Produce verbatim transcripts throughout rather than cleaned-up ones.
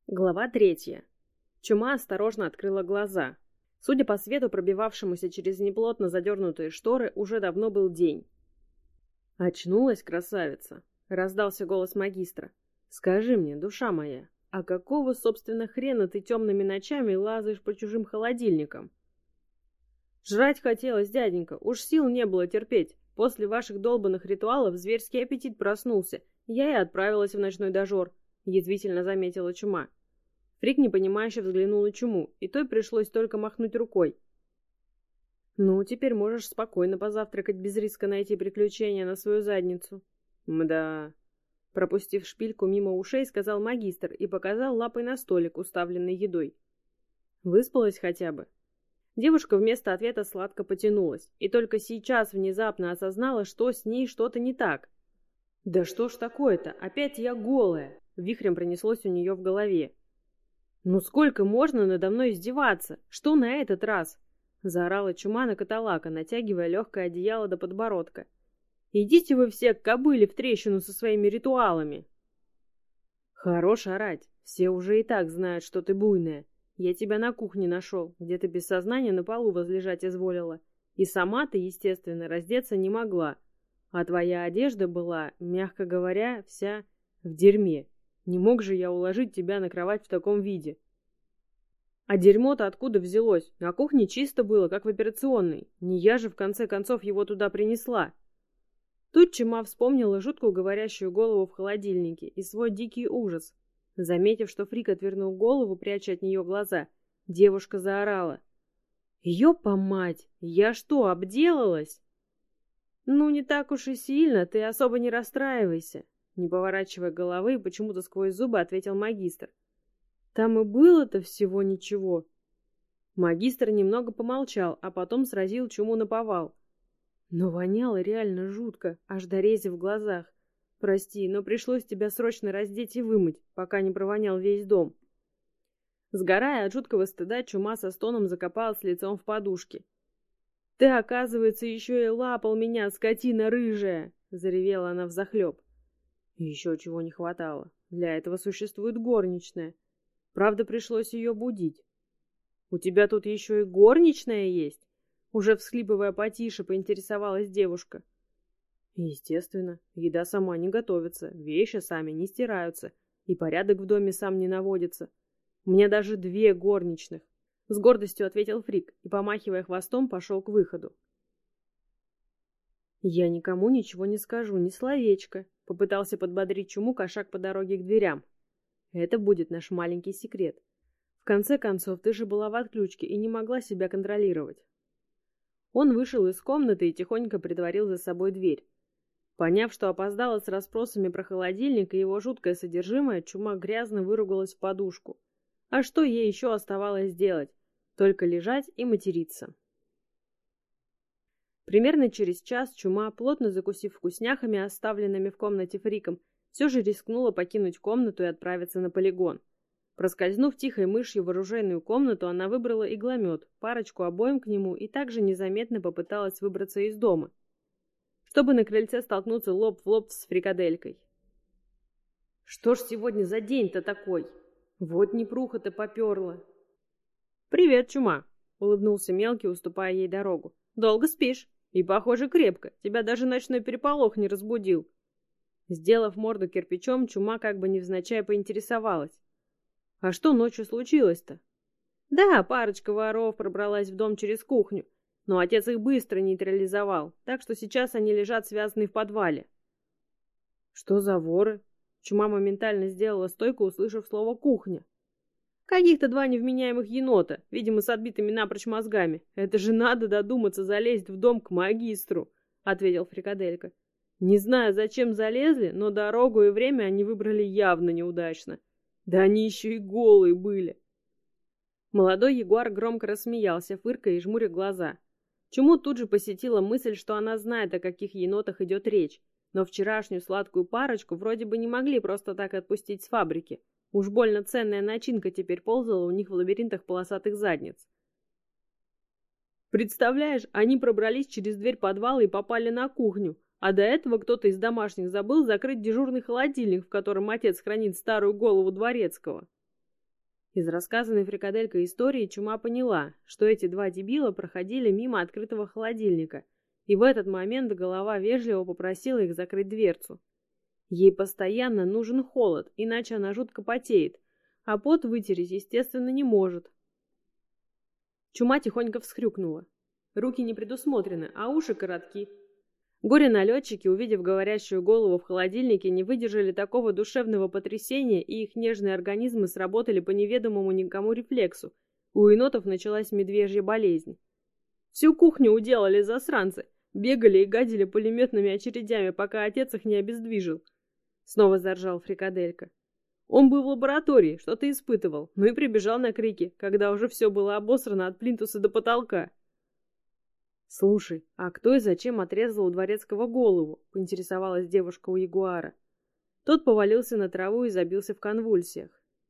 Глава третья. Чума осторожно открыла глаза. Судя по свету, пробивавшемуся через неплотно задернутые шторы, уже давно был день. «Очнулась, красавица!» — раздался голос магистра. «Скажи мне, душа моя, а какого, собственно, хрена ты темными ночами лазаешь по чужим холодильникам?» «Жрать хотелось, дяденька, уж сил не было терпеть. После ваших долбанных ритуалов зверский аппетит проснулся. Я и отправилась в ночной дожор», — язвительно заметила Чума. Фрик непонимающе взглянул на Чуму, и той пришлось только махнуть рукой. «Ну, теперь можешь спокойно позавтракать без риска найти приключения на свою задницу». «Мда...» Пропустив шпильку мимо ушей, сказал магистр и показал лапой на столик, уставленный едой. «Выспалась хотя бы?» Девушка вместо ответа сладко потянулась, и только сейчас внезапно осознала, что с ней что-то не так. «Да что ж такое-то? Опять я голая!» Вихрем пронеслось у нее в голове. «Ну сколько можно надо мной издеваться? Что на этот раз?» Заорала Чума на каталака, натягивая легкое одеяло до подбородка. «Идите вы все к кобыле в трещину со своими ритуалами!» «Хорош орать. Все уже и так знают, что ты буйная. Я тебя на кухне нашел, где ты без сознания на полу возлежать изволила. И сама ты, естественно, раздеться не могла. А твоя одежда была, мягко говоря, вся в дерьме. Не мог же я уложить тебя на кровать в таком виде. А дерьмо-то откуда взялось? На кухне чисто было, как в операционной. Не я же, в конце концов, его туда принесла». Тут Чума вспомнила жуткую говорящую голову в холодильнике и свой дикий ужас. Заметив, что Фрик отвернул голову, пряча от нее глаза, девушка заорала. «Ёпа мать! Я что, обделалась?» «Ну, не так уж и сильно, ты особо не расстраивайся», не поворачивая головы, почему-то сквозь зубы ответил магистр. «Там и было-то всего ничего». Магистр немного помолчал, а потом сразил Чуму наповал. Но воняло реально жутко, аж до рези в глазах. Прости, но пришлось тебя срочно раздеть и вымыть, пока не провонял весь дом. Сгорая от жуткого стыда, Чума со стоном закопалась лицом в подушке. «Ты, оказывается, еще и лапал меня, скотина рыжая!» — заревела она взахлеб. Еще чего не хватало. Для этого существует горничная. Правда, пришлось ее будить. «У тебя тут еще и горничная есть?» Уже всхлипывая потише, поинтересовалась девушка. Естественно, еда сама не готовится, вещи сами не стираются, и порядок в доме сам не наводится. У меня даже две горничных. С гордостью ответил Фрик и, помахивая хвостом, пошел к выходу. «Я никому ничего не скажу, ни словечко», — попытался подбодрить Чуму кошак по дороге к дверям. «Это будет наш маленький секрет. В конце концов, ты же была в отключке и не могла себя контролировать». Он вышел из комнаты и тихонько притворил за собой дверь. Поняв, что опоздала с расспросами про холодильник и его жуткое содержимое, Чума грязно выругалась в подушку. А что ей еще оставалось делать? Только лежать и материться. Примерно через час Чума, плотно закусив вкусняхами, оставленными в комнате Фриком, все же рискнула покинуть комнату и отправиться на полигон. Проскользнув тихой мышью в оружейную комнату, она выбрала игломет, парочку обоим к нему и также незаметно попыталась выбраться из дома, чтобы на крыльце столкнуться лоб в лоб с фрикаделькой. «Что ж сегодня за день-то такой? Вот непруха-то поперла!» «Привет, Чума!» — улыбнулся мелкий, уступая ей дорогу. «Долго спишь? И, похоже, крепко. Тебя даже ночной переполох не разбудил». Сделав морду кирпичом, Чума как бы невзначай поинтересовалась. «А что ночью случилось-то?» «Да, парочка воров пробралась в дом через кухню, но отец их быстро нейтрализовал, так что сейчас они лежат связанные в подвале». «Что за воры?» Чума моментально сделала стойку, услышав слово «кухня». «Каких-то два невменяемых енота, видимо, с отбитыми напрочь мозгами. Это же надо додуматься залезть в дом к магистру», — ответил фрикаделька. «Не знаю, зачем залезли, но дорогу и время они выбрали явно неудачно. Да они еще и голые были». Молодой ягуар громко рассмеялся, фыркая и жмуря глаза. Чуму тут же посетила мысль, что она знает, о каких енотах идет речь, но вчерашнюю сладкую парочку вроде бы не могли просто так отпустить с фабрики. Уж больно ценная начинка теперь ползала у них в лабиринтах полосатых задниц. Представляешь, они пробрались через дверь подвала и попали на кухню, а до этого кто-то из домашних забыл закрыть дежурный холодильник, в котором отец хранит старую голову дворецкого. Из рассказанной фрикаделькой истории Чума поняла, что эти два дебила проходили мимо открытого холодильника, и в этот момент голова вежливо попросила их закрыть дверцу. Ей постоянно нужен холод, иначе она жутко потеет, а пот вытереть, естественно, не может. Чума тихонько всхрюкнула. Руки не предусмотрены, а уши коротки. Горе-налетчики, увидев говорящую голову в холодильнике, не выдержали такого душевного потрясения, и их нежные организмы сработали по неведомому никому рефлексу. У енотов началась медвежья болезнь. Всю кухню уделали засранцы, бегали и гадили пулеметными очередями, пока отец их не обездвижил. Снова заржал фрикаделька. Он был в лаборатории, что-то испытывал, но и прибежал на крики, когда уже все было обосрано от плинтуса до потолка. «Слушай, а кто и зачем отрезал у Дворецкого голову?» — поинтересовалась девушка у ягуара. Тот повалился на траву и забился в конвульсиях.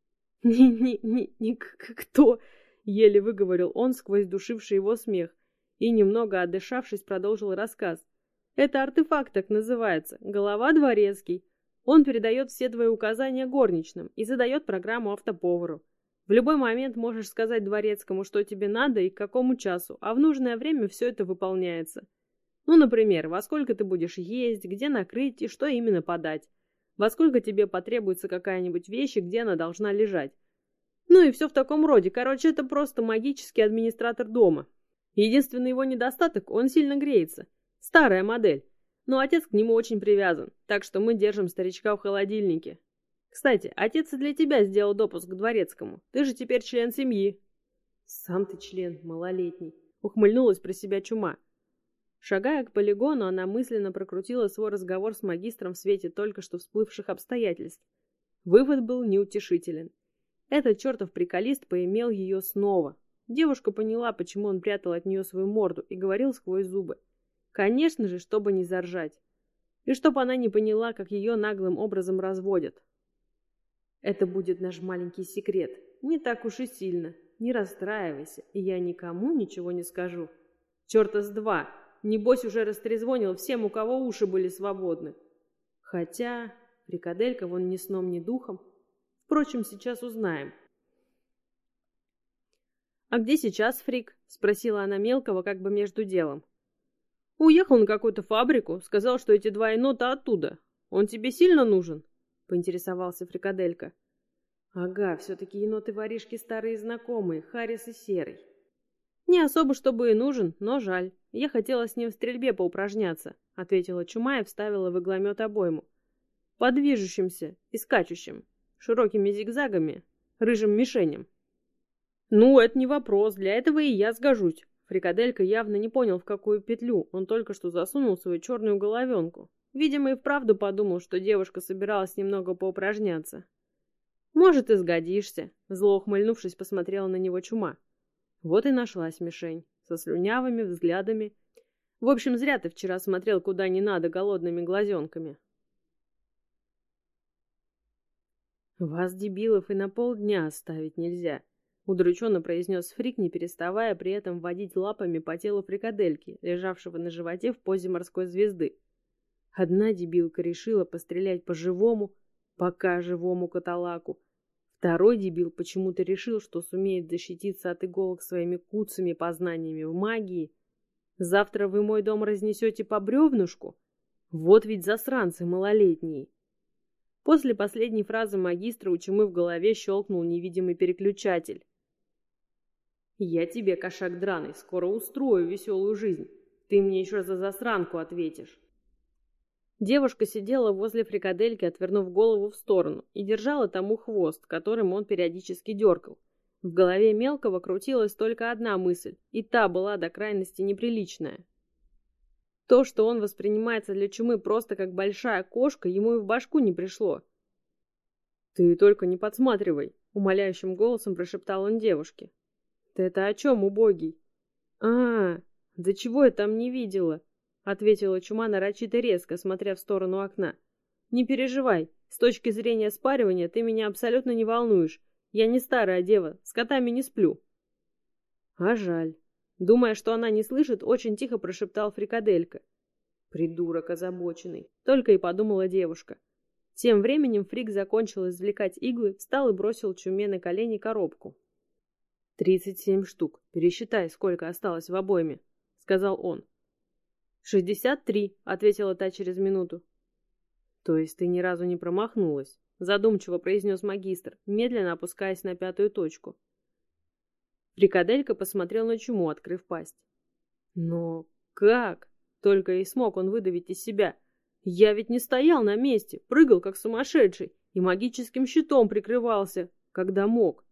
«Не-не-не-не-кто?» — еле выговорил он сквозь душивший его смех и, немного отдышавшись, продолжил рассказ. «Это артефакт так называется, голова Дворецкий. Он передает все твои указания горничным и задает программу автоповару. В любой момент можешь сказать Дворецкому, что тебе надо и к какому часу, а в нужное время все это выполняется. Ну, например, во сколько ты будешь есть, где накрыть и что именно подать. Во сколько тебе потребуется какая-нибудь вещь и где она должна лежать. Ну и все в таком роде. Короче, это просто магический администратор дома. Единственный его недостаток – он сильно греется. Старая модель. Но отец к нему очень привязан, так что мы держим старичка в холодильнике. Кстати, отец и для тебя сделал допуск к Дворецкому. Ты же теперь член семьи. Сам ты член, малолетний. Ухмыльнулась про себя Чума. Шагая к полигону, она мысленно прокрутила свой разговор с магистром в свете только что всплывших обстоятельств. Вывод был неутешителен. Этот чертов приколист поимел ее снова. Девушка поняла, почему он прятал от нее свою морду, и говорил сквозь зубы. Конечно же, чтобы не заржать. И чтобы она не поняла, как ее наглым образом разводят. Это будет наш маленький секрет. Не так уж и сильно. Не расстраивайся, и я никому ничего не скажу. Черта с два. Небось уже растрезвонил всем, у кого уши были свободны. Хотя фрикаделька вон ни сном, ни духом. Впрочем, сейчас узнаем. «А где сейчас Фрик?» — спросила она мелкого, как бы между делом. «Уехал на какую-то фабрику, сказал, что эти два енота оттуда. Он тебе сильно нужен?» — поинтересовался фрикаделька. «Ага, все-таки еноты-воришки старые знакомые, Харрис и Серый. Не особо, чтобы и нужен, но жаль. Я хотела с ним в стрельбе поупражняться», — ответила Чума и вставила в игломет обойму. «По движущимся и скачущим, широкими зигзагами, рыжим мишеням». «Ну, это не вопрос, для этого и я сгожусь». Фрикаделька явно не понял, в какую петлю он только что засунул свою черную головенку. Видимо, и вправду подумал, что девушка собиралась немного поупражняться. «Может, и сгодишься», — зло ухмыльнувшись, посмотрела на него Чума. Вот и нашлась мишень, со слюнявыми взглядами. В общем, зря ты вчера смотрел куда не надо голодными глазенками. «Вас, дебилов, и на полдня оставить нельзя», — удрученно произнес Фрик, не переставая при этом водить лапами по телу фрикадельки, лежавшего на животе в позе морской звезды. Одна дебилка решила пострелять по живому, пока живому каталаку. Второй дебил почему-то решил, что сумеет защититься от иголок своими куцами познаниями в магии. Завтра вы мой дом разнесете по бревнышку? Вот ведь засранцы малолетние. После последней фразы магистра у Чумы в голове щелкнул невидимый переключатель. «Я тебе, кошак драный, скоро устрою веселую жизнь. Ты мне еще за засранку ответишь». Девушка сидела возле фрикадельки, отвернув голову в сторону, и держала тому хвост, которым он периодически дергал. В голове мелкого крутилась только одна мысль, и та была до крайности неприличная. То, что он воспринимается для Чумы просто как большая кошка, ему и в башку не пришло. «Ты только не подсматривай», — умоляющим голосом прошептал он девушке. «Ты это о чем, убогий?» «А, да чего я там не видела?» — ответила Чума нарочито резко, смотря в сторону окна. «Не переживай, с точки зрения спаривания ты меня абсолютно не волнуешь. Я не старая дева, с котами не сплю». «А жаль». Думая, что она не слышит, очень тихо прошептал фрикаделька. «Придурок озабоченный», — только и подумала девушка. Тем временем Фрик закончил извлекать иглы, встал и бросил Чуме на колени коробку. «Тридцать семь штук. Пересчитай, сколько осталось в обойме», — сказал он. «Шестьдесят три», — ответила та через минуту. «То есть ты ни разу не промахнулась?» — задумчиво произнес магистр, медленно опускаясь на пятую точку. Фрикаделька посмотрел на Чуму, открыв пасть. «Но как?» — только и смог он выдавить из себя. «Я ведь не стоял на месте, прыгал как сумасшедший и магическим щитом прикрывался, когда мог».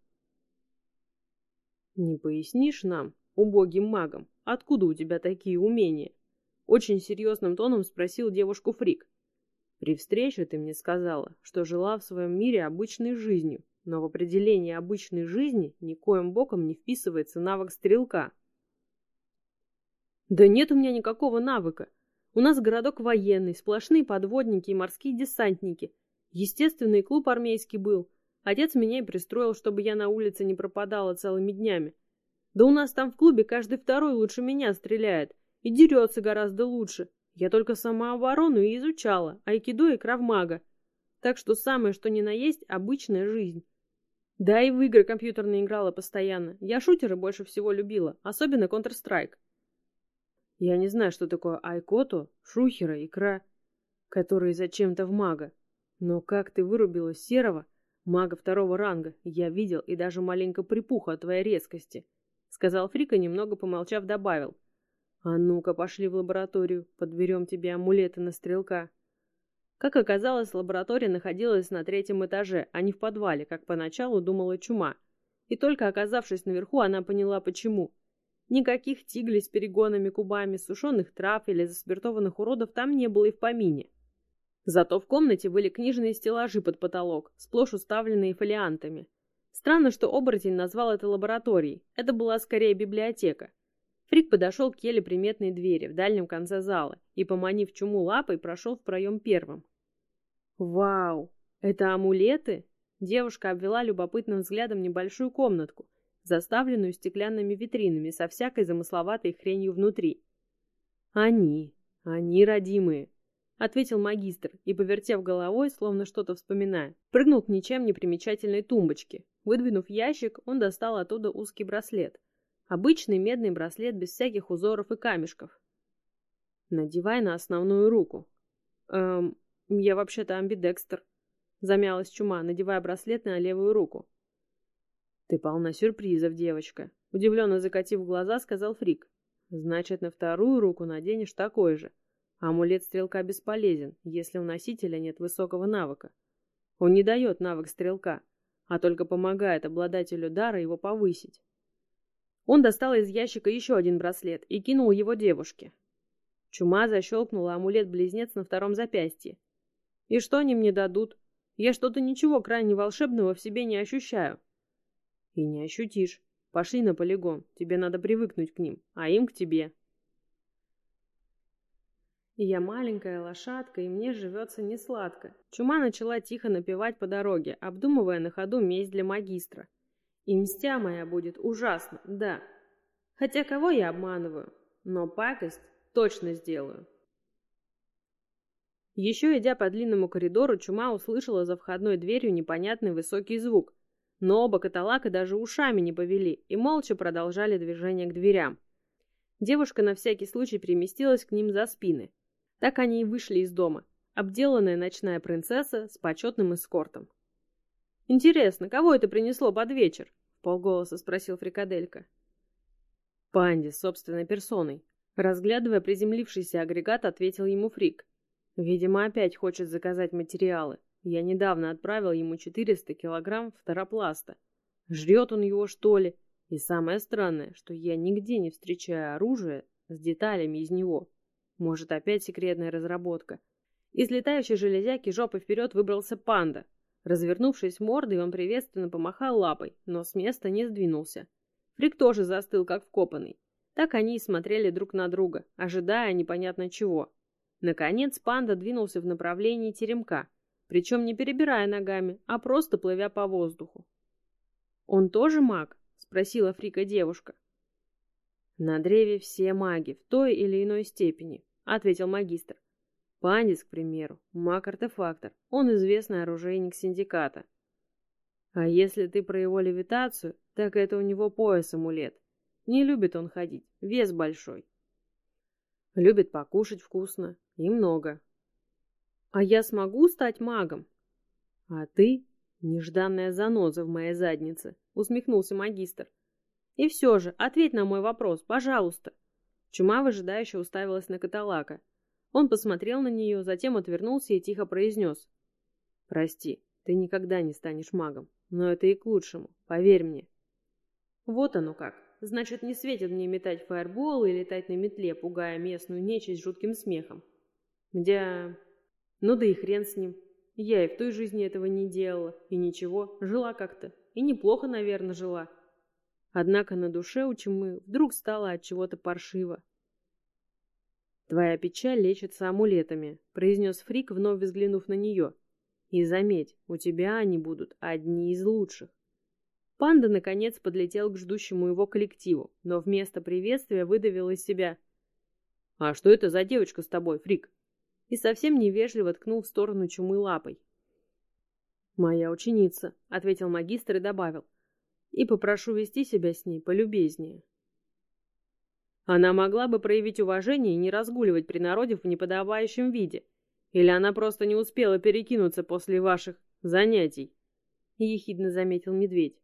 «Не пояснишь нам, убогим магам, откуда у тебя такие умения?» Очень серьезным тоном спросил девушку Фрик. «При встрече ты мне сказала, что жила в своем мире обычной жизнью, но в определении обычной жизни никоим боком не вписывается навык стрелка». «Да нет у меня никакого навыка. У нас городок военный, сплошные подводники и морские десантники. Естественный клуб армейский был. Отец меня и пристроил, чтобы я на улице не пропадала целыми днями. Да у нас там в клубе каждый второй лучше меня стреляет и дерется гораздо лучше. Я только самооборону и изучала, айкидо и кравмага. Так что самое что ни на есть обычная жизнь. Да и в игры компьютерные играла постоянно. Я шутеры больше всего любила, особенно Counter-Strike. Я не знаю, что такое айкото, шухера и кра, которые зачем-то в мага. Но как ты вырубила серого, мага второго ранга, я видел и даже маленько припух от твоей резкости», — сказал Фрик и, немного помолчав, добавил. «А ну-ка, пошли в лабораторию, подберем тебе амулеты на стрелка». Как оказалось, лаборатория находилась на третьем этаже, а не в подвале, как поначалу думала Чума. И только оказавшись наверху, она поняла, почему. Никаких тиглей с перегонами кубами, сушеных трав или заспиртованных уродов там не было и в помине. Зато в комнате были книжные стеллажи под потолок, сплошь уставленные фолиантами. Странно, что оборотень назвал это лабораторией. Это была скорее библиотека. Фрик подошел к еле приметной двери в дальнем конце зала и, поманив Чуму лапой, прошел в проем первым. «Вау! Это амулеты?» Девушка обвела любопытным взглядом небольшую комнатку, заставленную стеклянными витринами со всякой замысловатой хренью внутри. «Они, они родимые», — ответил магистр и, повертев головой, словно что-то вспоминая, прыгнул к ничем не примечательной тумбочке. Выдвинув ящик, он достал оттуда узкий браслет. Обычный медный браслет без всяких узоров и камешков. «Надевай на основную руку». «Эм, я вообще-то амбидекстер», — замялась Чума, надевая браслет на левую руку. «Ты полна сюрпризов, девочка», — удивленно закатив глаза, сказал Фрик. «Значит, на вторую руку наденешь такой же. Амулет стрелка бесполезен, если у носителя нет высокого навыка. Он не дает навык стрелка, а только помогает обладателю дара его повысить». Он достал из ящика еще один браслет и кинул его девушке. Чума защелкнула амулет-близнец на втором запястье. «И что они мне дадут? Я что-то ничего крайне волшебного в себе не ощущаю». «И не ощутишь. Пошли на полигон, тебе надо привыкнуть к ним, а им к тебе». «Я маленькая лошадка, и мне живется несладко». Чума начала тихо напевать по дороге, обдумывая на ходу месть для магистра. «И мстя моя будет ужасна, да. Хотя кого я обманываю? Но пакость точно сделаю». Еще идя по длинному коридору, Чума услышала за входной дверью непонятный высокий звук. Но оба каталака даже ушами не повели и молча продолжали движение к дверям. Девушка на всякий случай переместилась к ним за спины. Так они и вышли из дома, обделанная ночная принцесса с почетным эскортом. «Интересно, кого это принесло под вечер?» — вполголоса спросил Фрикаделька. «Панди с собственной персоной», — разглядывая приземлившийся агрегат, ответил ему Фрик. «Видимо, опять хочет заказать материалы. Я недавно отправил ему четыреста килограмм фторопласта. Жрет он его, что ли? И самое странное, что я нигде не встречаю оружие с деталями из него. Может, опять секретная разработка?» Из летающей железяки жопой вперед выбрался панда. Развернувшись мордой, он приветственно помахал лапой, но с места не сдвинулся. Фрик тоже застыл, как вкопанный. Так они и смотрели друг на друга, ожидая непонятно чего. Наконец панда двинулся в направлении теремка, причем не перебирая ногами, а просто плывя по воздуху. «Он тоже маг?» — спросила Фрика девушка. «На древе все маги, в той или иной степени», — ответил магистр. Пандис, к примеру, маг-артефактор. Он известный оружейник синдиката. А если ты про его левитацию, так это у него пояс-амулет. Не любит он ходить, вес большой. Любит покушать вкусно и много. А я смогу стать магом? А ты — нежданная заноза в моей заднице, усмехнулся магистр. И все же, ответь на мой вопрос, пожалуйста. Чума выжидающе уставилась на Каталака. Он посмотрел на нее, затем отвернулся и тихо произнес. Прости, ты никогда не станешь магом, но это и к лучшему, поверь мне. Вот оно как. Значит, не светит мне метать фаерболы и летать на метле, пугая местную нечисть жутким смехом. Где... Ну да и хрен с ним. Я и в той жизни этого не делала. И ничего, жила как-то. И неплохо, наверное, жила. Однако на душе у Чумы вдруг стало от чего-то паршиво. «Твоя печаль лечится амулетами», — произнес Фрик, вновь взглянув на нее. «И заметь, у тебя они будут одни из лучших». Панда, наконец, подлетел к ждущему его коллективу, но вместо приветствия выдавил из себя. «А что это за девочка с тобой, Фрик?» И совсем невежливо ткнул в сторону Чумы лапой. «Моя ученица», — ответил магистр и добавил. «И попрошу вести себя с ней полюбезнее». Она могла бы проявить уважение и не разгуливать при народе в неподобающем виде. Или она просто не успела перекинуться после ваших занятий, — ехидно заметил медведь.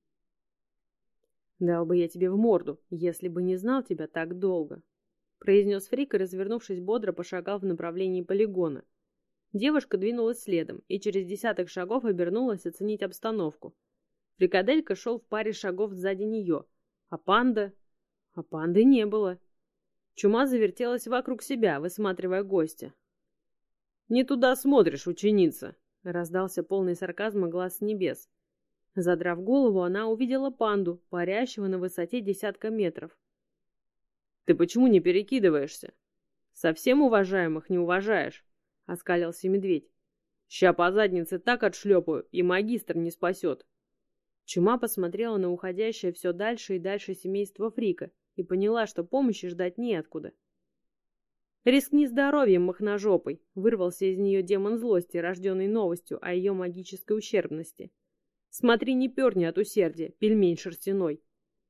«Дал бы я тебе в морду, если бы не знал тебя так долго», — произнес Фрик и, развернувшись бодро, пошагал в направлении полигона. Девушка двинулась следом и через десяток шагов обернулась оценить обстановку. Фрикаделька шел в паре шагов сзади нее, а панда... А панды не было. Чума завертелась вокруг себя, высматривая гостя. «Не туда смотришь, ученица!» — раздался полный сарказма глаз с небес. Задрав голову, она увидела панду, парящего на высоте десятка метров. «Ты почему не перекидываешься? Совсем уважаемых не уважаешь?» — оскалился медведь. «Ща по заднице так отшлепаю, и магистр не спасет!» Чума посмотрела на уходящее все дальше и дальше семейство Фрика и поняла, что помощи ждать неоткуда. «Рискни здоровьем, махножопой!» — вырвался из нее демон злости, рожденный новостью о ее магической ущербности. «Смотри, не перни от усердия, пельмень шерстяной!»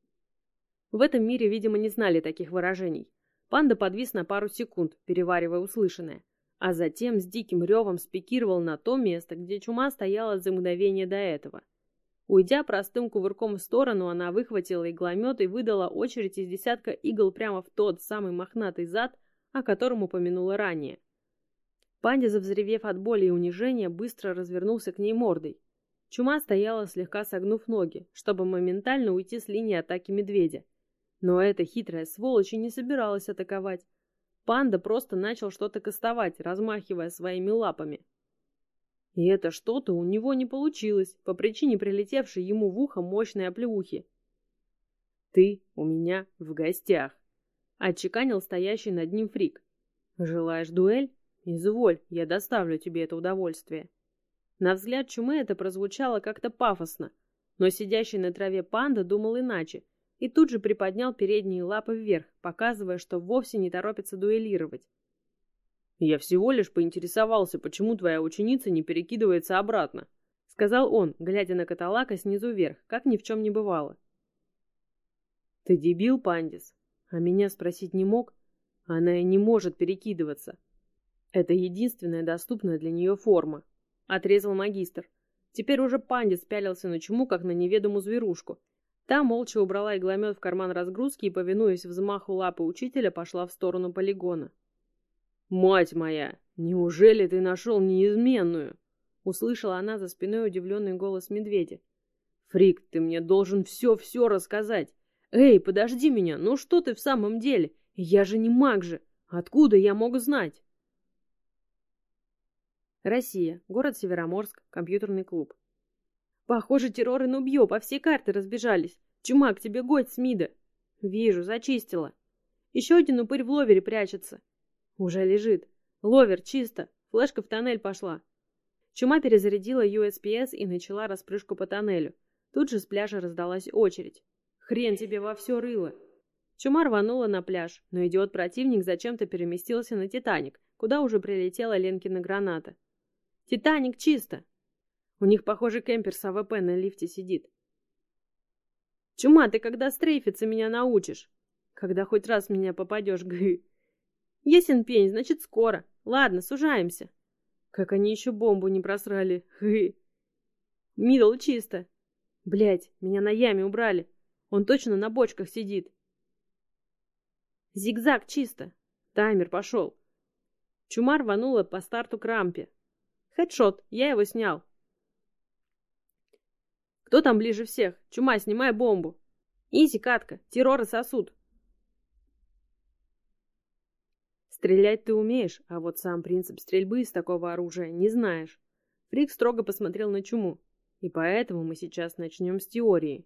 В этом мире, видимо, не знали таких выражений. Панда подвис на пару секунд, переваривая услышанное, а затем с диким ревом спикировал на то место, где Чума стояла за мгновение до этого. Уйдя простым кувырком в сторону, она выхватила игломет и выдала очередь из десятка игл прямо в тот самый мохнатый зад, о котором упомянула ранее. Пандя, взревев от боли и унижения, быстро развернулся к ней мордой. Чума стояла, слегка согнув ноги, чтобы моментально уйти с линии атаки медведя. Но эта хитрая сволочь и не собиралась атаковать. Панда просто начал что-то кастовать, размахивая своими лапами. И это что-то у него не получилось, по причине прилетевшей ему в ухо мощной оплеухи. «Ты у меня в гостях», — отчеканил стоящий над ним Фрик. «Желаешь дуэль? Изволь, я доставлю тебе это удовольствие». На взгляд Чумы это прозвучало как-то пафосно, но сидящий на траве панда думал иначе и тут же приподнял передние лапы вверх, показывая, что вовсе не торопится дуэлировать. «Я всего лишь поинтересовался, почему твоя ученица не перекидывается обратно», — сказал он, глядя на Каталака снизу вверх, как ни в чем не бывало. «Ты дебил, Пандис? А меня спросить не мог? Она и не может перекидываться. Это единственная доступная для нее форма», — отрезал магистр. Теперь уже Пандис пялился на Чуму, как на неведомую зверушку. Та молча убрала игломет в карман разгрузки и, повинуясь взмаху лапы учителя, пошла в сторону полигона. «Мать моя, неужели ты нашел неизменную?» — услышала она за спиной удивленный голос медведя. «Фрик, ты мне должен все-все рассказать. Эй, подожди меня, ну что ты в самом деле? Я же не маг же. Откуда я мог знать?» Россия. Город Североморск. Компьютерный клуб. «Похоже, террор и нубье по всей карте разбежались. Чума, к тебе гость с МИДа». «Вижу, зачистила. Еще один упырь в ловере прячется». «Уже лежит. Ловер, чисто. Флешка в тоннель пошла». Чума перезарядила ю эс пи эс и начала распрыжку по тоннелю. Тут же с пляжа раздалась очередь. «Хрен тебе во все рыло!» Чума рванула на пляж, но идиот-противник зачем-то переместился на «Титаник», куда уже прилетела Ленкина граната. «Титаник чисто!» У них, похоже, кемпер с АВП на лифте сидит. «Чума, ты когда стрейфиться меня научишь? Когда хоть раз в меня попадешь, гы!» «Ясен пень, значит, скоро. Ладно, сужаемся». Как они еще бомбу не просрали, гы! «Мидл чисто!» «Блядь, меня на яме убрали. Он точно на бочках сидит». «Зигзаг чисто!» Таймер пошел. Чума рванула по старту к рампе. «Хедшот, я его снял». «Кто там ближе всех? Чума, снимай бомбу». «Изи, катка, терроры сосут». Стрелять ты умеешь, а вот сам принцип стрельбы из такого оружия не знаешь. Фрик строго посмотрел на Чуму. И поэтому мы сейчас начнем с теории.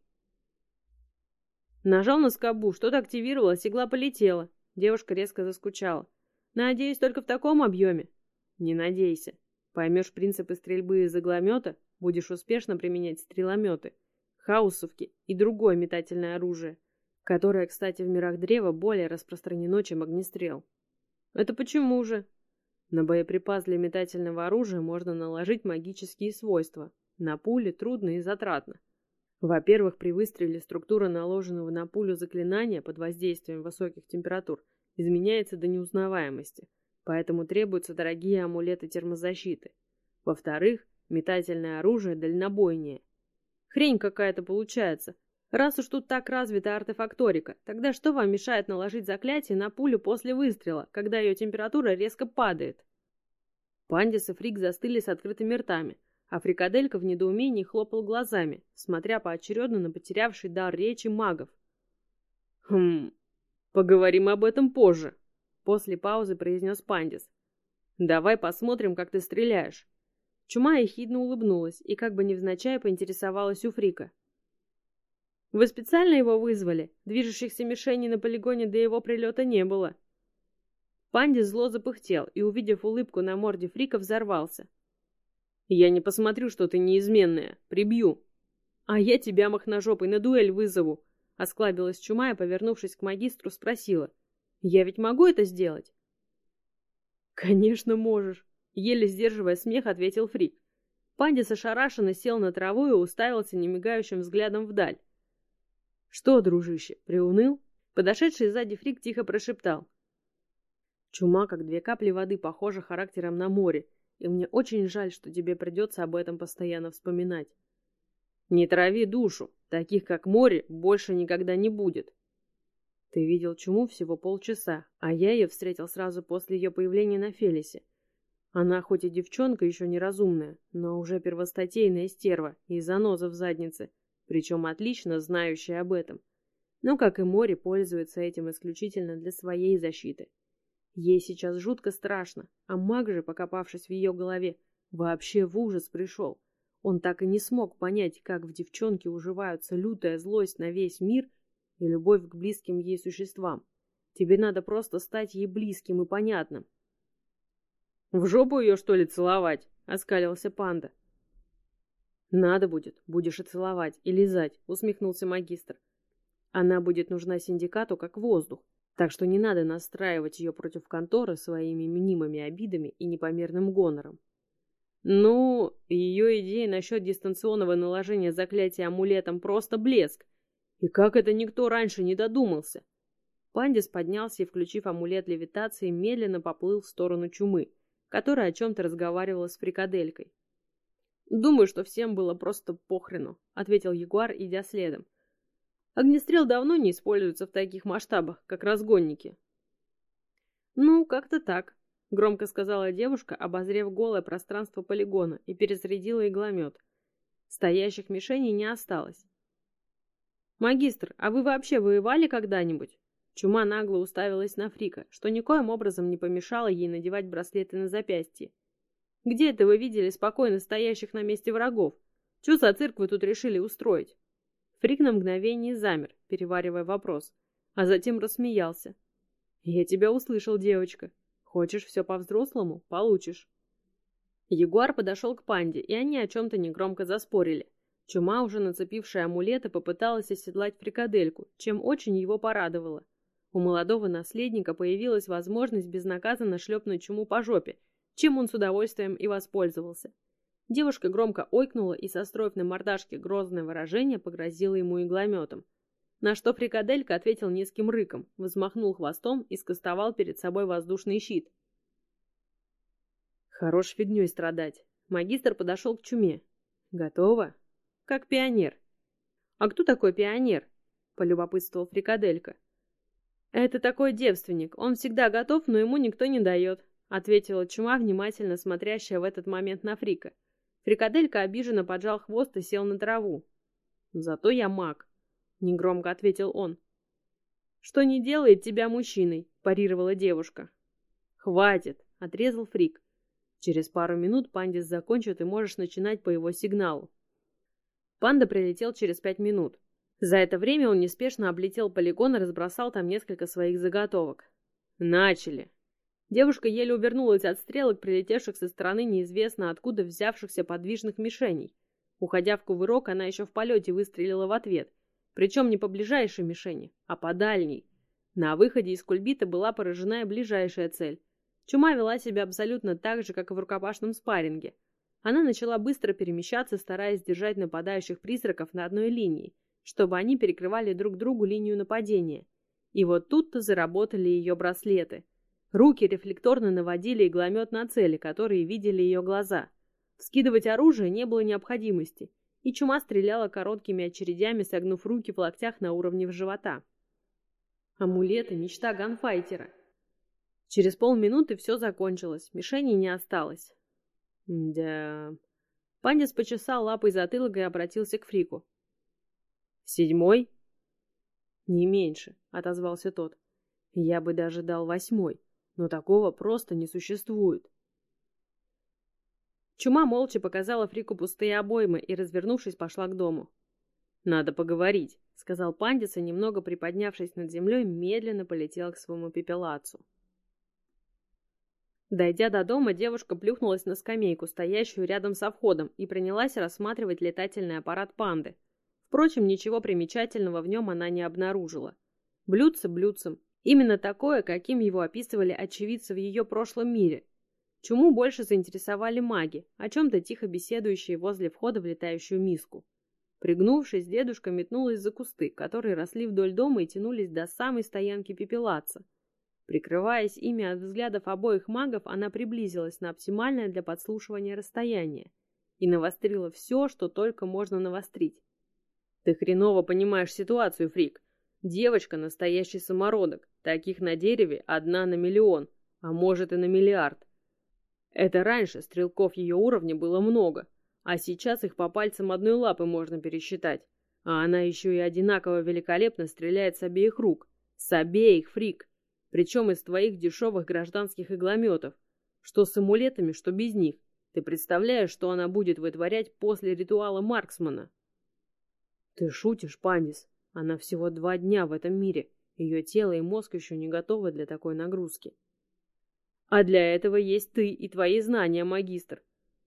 Нажал на скобу, что-то активировалось, игла полетела. Девушка резко заскучала. Надеюсь, только в таком объеме? Не надейся. Поймешь принципы стрельбы из игломета, будешь успешно применять стрелометы, хаусовки и другое метательное оружие, которое, кстати, в мирах древа более распространено, чем огнестрел. Это почему же? На боеприпас для метательного оружия можно наложить магические свойства. На пули трудно и затратно. Во-первых, при выстреле структура наложенного на пулю заклинания под воздействием высоких температур изменяется до неузнаваемости, поэтому требуются дорогие амулеты термозащиты. Во-вторых, метательное оружие дальнобойнее. Хрень какая-то получается. Раз уж тут так развита артефакторика, тогда что вам мешает наложить заклятие на пулю после выстрела, когда ее температура резко падает? Пандис и Фрик застыли с открытыми ртами, а Фрикаделька в недоумении хлопал глазами, смотря поочередно на потерявший дар речи магов. «Хм, поговорим об этом позже», — после паузы произнес Пандис. «Давай посмотрим, как ты стреляешь». Чума ехидно улыбнулась и как бы невзначай поинтересовалась у Фрика. «Вы специально его вызвали? Движущихся мишеней на полигоне до его прилета не было». Пандис зло запыхтел и, увидев улыбку на морде Фрика, взорвался. «Я не посмотрю, что ты неизменная. Прибью». «А я тебя, махножопый, на дуэль вызову», — осклабилась Чума и, повернувшись к магистру, спросила. «Я ведь могу это сделать?» «Конечно можешь», — еле сдерживая смех, ответил Фрик. Пандис ошарашенно сел на траву и уставился немигающим взглядом вдаль. «Что, дружище, приуныл?» Подошедший сзади Фрик тихо прошептал. «Чума, как две капли воды, похожа характером на море, и мне очень жаль, что тебе придется об этом постоянно вспоминать. Не трави душу, таких как море больше никогда не будет». Ты видел Чуму всего полчаса, а я ее встретил сразу после ее появления на Фелисе. Она хоть и девчонка еще неразумная, но уже первостатейная стерва и заноза в заднице, причем отлично знающая об этом. Но, как и море, пользуется этим исключительно для своей защиты. Ей сейчас жутко страшно, а маг же, покопавшись в ее голове, вообще в ужас пришел. Он так и не смог понять, как в девчонке уживаются лютая злость на весь мир и любовь к близким ей существам. Тебе надо просто стать ей близким и понятным. «В жопу ее, что ли, целовать?» — оскалился панда. «Надо будет, будешь и целовать, и лизать», — усмехнулся магистр. «Она будет нужна синдикату как воздух, так что не надо настраивать ее против конторы своими мнимыми обидами и непомерным гонором». Ну, ее идея насчет дистанционного наложения заклятия амулетом просто блеск. И как это никто раньше не додумался? Пандис поднялся и, включив амулет левитации, медленно поплыл в сторону Чумы, которая о чем-то разговаривала с Фрикаделькой. «Думаю, что всем было просто похрену», — ответил Ягуар, идя следом. «Огнестрел давно не используется в таких масштабах, как разгонники». «Ну, как-то так», — громко сказала девушка, обозрев голое пространство полигона, и перезарядила игломет. Стоящих мишеней не осталось. «Магистр, а вы вообще воевали когда-нибудь?» Чума нагло уставилась на Фрика, что никоим образом не помешало ей надевать браслеты на запястье. «Где это вы видели спокойно стоящих на месте врагов? Чё за цирк вы тут решили устроить?» Фрик на мгновение замер, переваривая вопрос, а затем рассмеялся. «Я тебя услышал, девочка. Хочешь все по-взрослому? Получишь». Ягуар подошел к панде, и они о чем-то негромко заспорили. Чума, уже нацепившая амулеты, попыталась оседлать Фрикадельку, чем очень его порадовала. У молодого наследника появилась возможность безнаказанно шлепнуть Чуму по жопе, чем он с удовольствием и воспользовался. Девушка громко ойкнула и, состроив на мордашке грозное выражение, погрозила ему иглометом. На что фрикаделька ответил низким рыком, взмахнул хвостом и скостовал перед собой воздушный щит. Хорош фигней страдать. Магистр подошел к Чуме. Готово? Как пионер. А кто такой пионер? Полюбопытствовал фрикаделька. Это такой девственник. Он всегда готов, но ему никто не дает, ответила Чума, внимательно смотрящая в этот момент на Фрика. Фрикаделька обиженно поджал хвост и сел на траву. Зато я маг, негромко ответил он. Что не делает тебя мужчиной, парировала девушка. Хватит, отрезал Фрик. Через пару минут Пандис закончит, и можешь начинать по его сигналу. Панда прилетел через пять минут. За это время он неспешно облетел полигон и разбросал там несколько своих заготовок. Начали. Девушка еле увернулась от стрелок, прилетевших со стороны неизвестно откуда взявшихся подвижных мишеней. Уходя в кувырок, она еще в полете выстрелила в ответ. Причем не по ближайшей мишени, а по дальней. На выходе из кульбита была поражена и ближайшая цель. Чума вела себя абсолютно так же, как и в рукопашном спарринге. Она начала быстро перемещаться, стараясь держать нападающих призраков на одной линии, чтобы они перекрывали друг другу линию нападения. И вот тут-то заработали ее браслеты. Руки рефлекторно наводили игломет на цели, которые видели ее глаза. Вскидывать оружие не было необходимости, и Чума стреляла короткими очередями, согнув руки в локтях на уровне живота. Амулеты — мечта ганфайтера. Через полминуты все закончилось, мишеней не осталось. Да. Пандис почесал лапой затылок и обратился к Фрику. Седьмой? Не меньше, отозвался тот. Я бы даже дал восьмой, но такого просто не существует. Чума молча показала Фрику пустые обоймы и, развернувшись, пошла к дому. Надо поговорить, сказал Пандис и, немного приподнявшись над землей, медленно полетел к своему пепелацу. Дойдя до дома, девушка плюхнулась на скамейку, стоящую рядом со входом, и принялась рассматривать летательный аппарат панды. Впрочем, ничего примечательного в нем она не обнаружила. Блюдце блюдцем. Именно такое, каким его описывали очевидцы в ее прошлом мире. Чуму больше заинтересовали маги, о чем-то тихо беседующие возле входа в летающую миску. Пригнувшись, дедушка метнулась за кусты, которые росли вдоль дома и тянулись до самой стоянки пепелаца. Прикрываясь ими от взглядов обоих магов, она приблизилась на оптимальное для подслушивания расстояние и навострила все, что только можно навострить. Ты хреново понимаешь ситуацию, Фрик. Девочка — настоящий самородок. Таких на дереве одна на миллион, а может и на миллиард. Это раньше стрелков ее уровня было много, а сейчас их по пальцам одной лапы можно пересчитать. А она еще и одинаково великолепно стреляет с обеих рук. С обеих, Фрик. Причем из твоих дешевых гражданских иглометов. Что с амулетами, что без них. Ты представляешь, что она будет вытворять после ритуала Марксмана? Ты шутишь, Пандис? Она всего два дня в этом мире. Ее тело и мозг еще не готовы для такой нагрузки. А для этого есть ты и твои знания, магистр.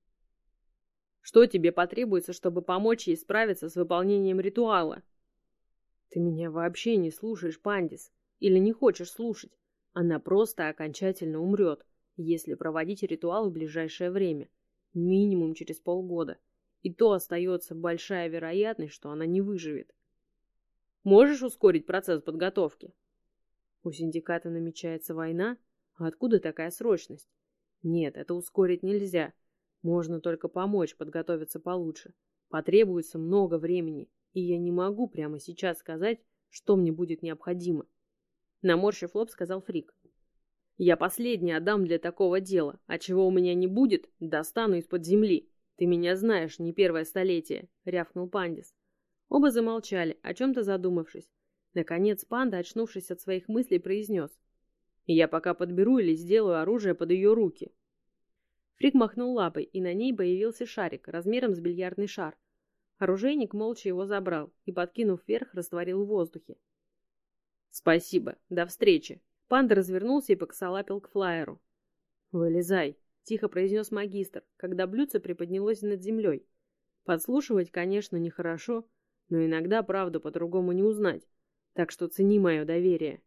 Что тебе потребуется, чтобы помочь ей справиться с выполнением ритуала? Ты меня вообще не слушаешь, Пандис. Или не хочешь слушать. Она просто окончательно умрет, если проводить ритуал в ближайшее время. Минимум через полгода. И то остается большая вероятность, что она не выживет. Можешь ускорить процесс подготовки? У синдиката намечается война? А откуда такая срочность? Нет, это ускорить нельзя. Можно только помочь подготовиться получше. Потребуется много времени, и я не могу прямо сейчас сказать, что мне будет необходимо. Наморщив лоб, сказал Фрик. Я последний отдам для такого дела, а чего у меня не будет, достану из-под земли. Ты меня знаешь, не первое столетие, рявкнул Пандис. Оба замолчали, о чем-то задумавшись. Наконец панда, очнувшись от своих мыслей, произнес. Я пока подберу или сделаю оружие под ее руки. Фрик махнул лапой, и на ней появился шарик, размером с бильярдный шар. Оружейник молча его забрал и, подкинув вверх, растворил в воздухе. «Спасибо. До встречи». Панда развернулся и покосолапил к флайеру. «Вылезай», — тихо произнес магистр, когда блюдце приподнялось над землей. «Подслушивать, конечно, нехорошо, но иногда правду по-другому не узнать, так что цени мое доверие».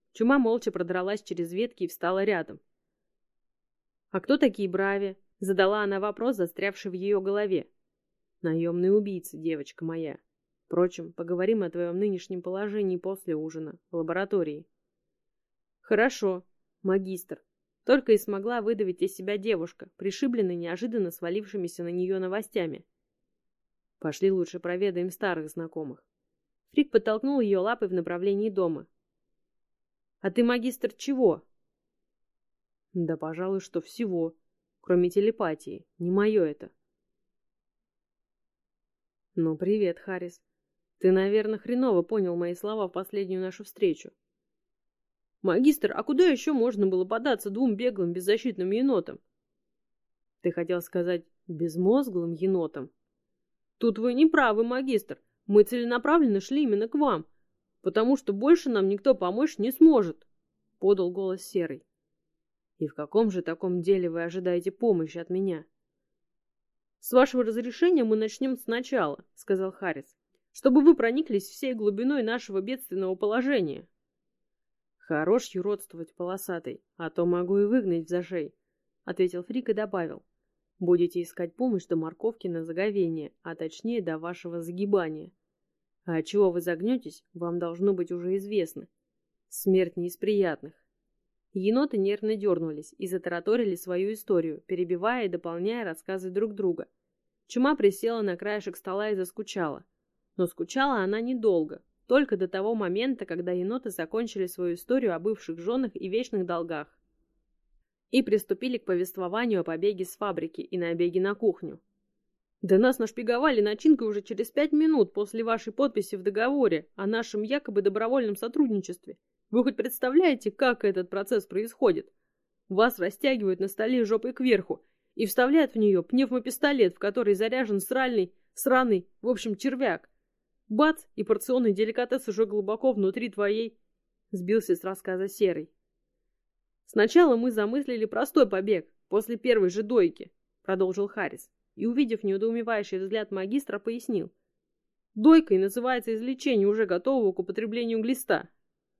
Чума молча продралась через ветки и встала рядом. «А кто такие Брави?» — задала она вопрос, застрявший в ее голове. «Наемные убийцы, девочка моя. Впрочем, поговорим о твоем нынешнем положении после ужина, в лаборатории». «Хорошо, магистр», — только и смогла выдавить из себя девушка, пришибленная неожиданно свалившимися на нее новостями. «Пошли лучше проведаем старых знакомых». Фрик подтолкнул ее лапой в направлении дома. «А ты магистр чего?» «Да, пожалуй, что всего, кроме телепатии. Не мое это». «Ну, привет, Харрис. Ты, наверное, хреново понял мои слова в последнюю нашу встречу». «Магистр, а куда еще можно было податься двум беглым беззащитным енотам?» «Ты хотел сказать безмозглым енотам?» «Тут вы не правы, магистр. Мы целенаправленно шли именно к вам, потому что больше нам никто помочь не сможет», — подал голос Серый. «И в каком же таком деле вы ожидаете помощи от меня?» «С вашего разрешения мы начнем сначала», — сказал Харрис, «чтобы вы прониклись всей глубиной нашего бедственного положения». «Хорош юродствовать, полосатый, а то могу и выгнать в зашей», — ответил Фрик и добавил. «Будете искать помощь до морковки на заговение, а точнее до вашего загибания. А от чего вы загнетесь, вам должно быть уже известно. Смерть не из приятных». Еноты нервно дернулись и затараторили свою историю, перебивая и дополняя рассказы друг друга. Чума присела на краешек стола и заскучала. Но скучала она недолго, только до того момента, когда еноты закончили свою историю о бывших женах и вечных долгах и приступили к повествованию о побеге с фабрики и набеге на кухню. «Да нас нашпиговали начинкой уже через пять минут после вашей подписи в договоре о нашем якобы добровольном сотрудничестве. Вы хоть представляете, как этот процесс происходит? Вас растягивают на столе жопой кверху и вставляют в нее пневмопистолет, в который заряжен сральный, сраный, в общем, червяк. Бац, и порционный деликатес уже глубоко внутри твоей...» Сбился с рассказа Серый. «Сначала мы замыслили простой побег, после первой же дойки», — продолжил Харрис, и, увидев недоумевающий взгляд магистра, пояснил. «Дойкой называется извлечение уже готового к употреблению глиста».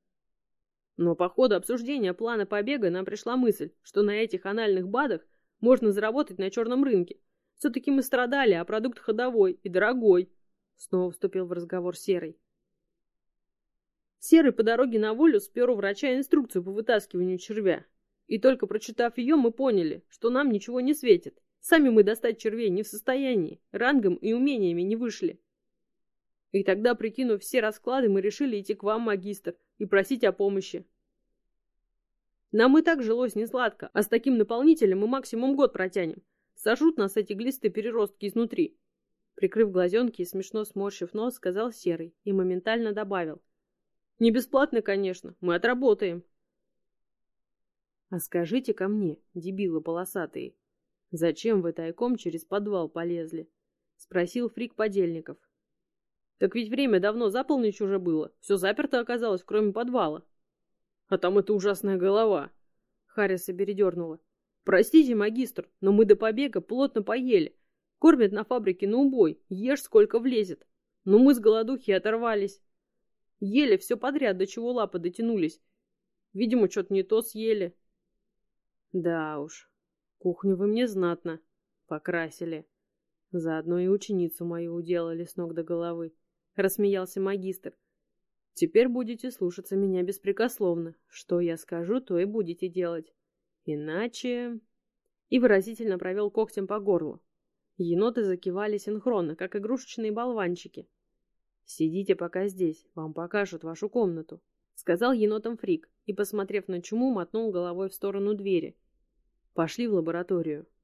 Но по ходу обсуждения плана побега нам пришла мысль, что на этих анальных БАДах можно заработать на черном рынке. Все-таки мы страдали, а продукт ходовой и дорогой. Снова вступил в разговор Серый. Серый по дороге на волю спер у врача инструкцию по вытаскиванию червя. И только прочитав ее, мы поняли, что нам ничего не светит. Сами мы достать червей не в состоянии, рангом и умениями не вышли. И тогда, прикинув все расклады, мы решили идти к вам, магистр, и просить о помощи. Нам и так жилось несладко, а с таким наполнителем мы максимум год протянем. Сожрут нас эти глисты-переростки изнутри. Прикрыв глазенки и смешно сморщив нос, сказал Серый и моментально добавил. Не бесплатно, конечно, мы отработаем. А скажите ко мне, дебилы полосатые, зачем вы тайком через подвал полезли? Спросил Фрик Подельников. Так ведь время давно за полночь уже было. Все заперто оказалось, кроме подвала. А там эта ужасная голова. Харриса передернула. Простите, магистр, но мы до побега плотно поели. Кормят на фабрике на убой, ешь сколько влезет. Но мы с голодухи оторвались. Ели все подряд, до чего лапы дотянулись. Видимо, что-то не то съели. Да уж, кухню вы мне знатно покрасили. Заодно и ученицу мою уделали с ног до головы. Рассмеялся магистр. Теперь будете слушаться меня беспрекословно. Что я скажу, то и будете делать. Иначе... И выразительно провел когтем по горлу. Еноты закивали синхронно, как игрушечные болванчики. «Сидите пока здесь, вам покажут вашу комнату», — сказал енотам Фрик и, посмотрев на Чуму, мотнул головой в сторону двери. «Пошли в лабораторию».